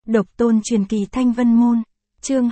Độc tôn truyền kỳ Thanh Vân Môn, chương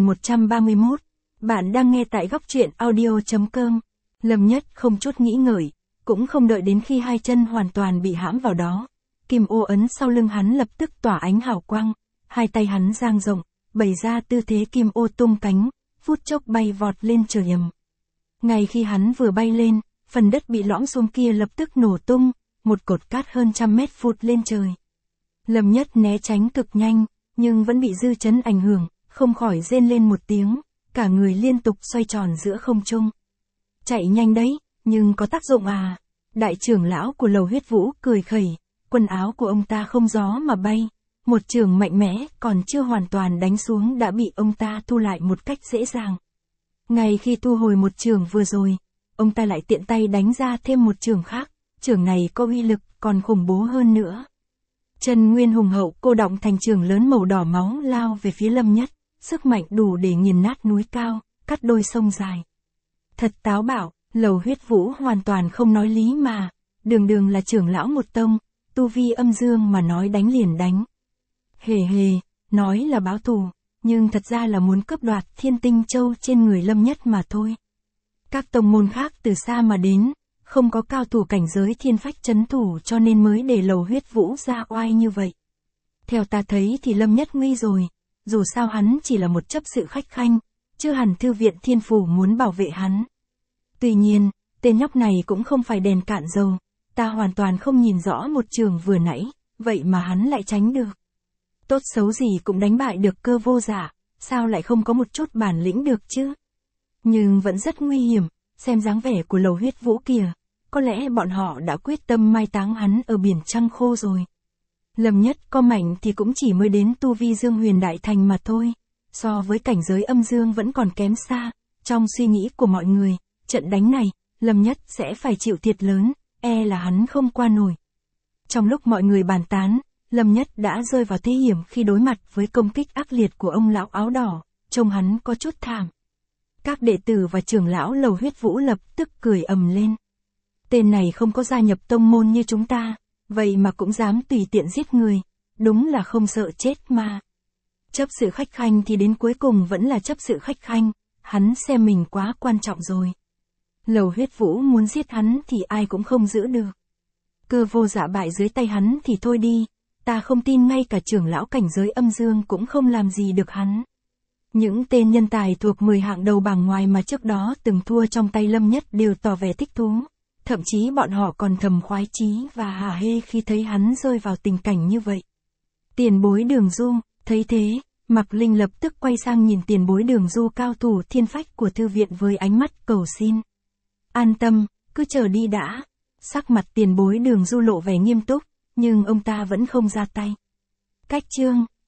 2131, bạn đang nghe tại góc truyện audio.com. Lâm Nhất không chút nghĩ ngợi, cũng không đợi đến khi hai chân hoàn toàn bị hãm vào đó. Kim ô ấn sau lưng hắn lập tức tỏa ánh hào quang, hai tay hắn dang rộng, bày ra tư thế kim ô tung cánh, phút chốc bay vọt lên trời ầm. Ngay khi hắn vừa bay lên, phần đất bị lõm xuống kia lập tức nổ tung, một cột cát hơn 100 mét phụt lên trời. Lâm Nhất né tránh cực nhanh, nhưng vẫn bị dư chấn ảnh hưởng, không khỏi rên lên một tiếng, cả người liên tục xoay tròn giữa không trung. Chạy nhanh đấy, nhưng có tác dụng à? Đại trưởng lão của Lầu Huyết Vũ cười khẩy, quần áo của ông ta không gió mà bay, một chưởng mạnh mẽ còn chưa hoàn toàn đánh xuống đã bị ông ta thu lại một cách dễ dàng. Ngay khi thu hồi một chưởng vừa rồi, ông ta lại tiện tay đánh ra thêm một chưởng khác, chưởng này có uy lực còn khủng bố hơn nữa. Chân nguyên hùng hậu cô đọng thành chưởng lớn màu đỏ máu lao về phía Lâm Nhất, sức mạnh đủ để nghiền nát núi cao, cắt đôi sông dài. Thật táo bạo, Lầu Huyết Vũ hoàn toàn không nói lý mà, đường là trưởng lão một tông, tu vi âm dương mà nói đánh liền đánh. Hề, nói là báo thù, nhưng thật ra là muốn cướp đoạt Thiên Tinh Châu trên người Lâm Nhất mà thôi. Các tông môn khác từ xa mà đến, không có cao thủ cảnh giới thiên phách trấn thủ cho nên mới để Lầu Huyết Vũ ra oai như vậy. Theo ta thấy thì Lâm Nhất nguy rồi, dù sao hắn chỉ là một chấp sự khách khanh, chưa hẳn thư viện thiên phủ muốn bảo vệ hắn. Tuy nhiên, tên nhóc này cũng không phải đèn cạn dầu, ta hoàn toàn không nhìn rõ một trường vừa nãy, vậy mà hắn lại tránh được. Tốt xấu gì cũng đánh bại được Cơ Vô Dạ, sao lại không có một chút bản lĩnh được chứ? Nhưng vẫn rất nguy hiểm, xem dáng vẻ của Lầu Huyết Vũ kìa, có lẽ bọn họ đã quyết tâm mai táng hắn ở biển trăng khô rồi. Lâm Nhất có mạnh thì cũng chỉ mới đến tu vi dương huyền đại thành mà thôi, so với cảnh giới âm dương vẫn còn kém xa. Trong suy nghĩ của mọi người, trận đánh này, Lâm Nhất sẽ phải chịu thiệt lớn, e là hắn không qua nổi. Trong lúc mọi người bàn tán, Lâm Nhất đã rơi vào thế hiểm khi đối mặt với công kích ác liệt của ông lão áo đỏ, trông hắn có chút thảm. Các đệ tử và trưởng lão Lầu Huyết Vũ lập tức cười ầm lên. Tên này không có gia nhập tông môn như chúng ta, vậy mà cũng dám tùy tiện giết người, đúng là không sợ chết mà. Chấp sự khách khanh thì đến cuối cùng vẫn là chấp sự khách khanh, hắn xem mình quá quan trọng rồi. Lầu Huyết Vũ muốn giết hắn thì ai cũng không giữ được. Cơ Vô Dạ bại dưới tay hắn thì thôi đi, ta không tin ngay cả trưởng lão cảnh giới âm dương cũng không làm gì được hắn. Những tên nhân tài thuộc 10 hạng đầu bảng ngoài mà trước đó từng thua trong tay Lâm Nhất đều tỏ vẻ thích thú. Thậm chí bọn họ còn thầm khoái chí và hả hê khi thấy hắn rơi vào tình cảnh như vậy. Tiền bối Đường Du, thấy thế, Mạc Linh lập tức quay sang nhìn tiền bối Đường Du cao thủ thiên phách của thư viện với ánh mắt cầu xin. An tâm, cứ chờ đi đã. Sắc mặt tiền bối Đường Du lộ vẻ nghiêm túc, nhưng ông ta vẫn không ra tay. Cách chương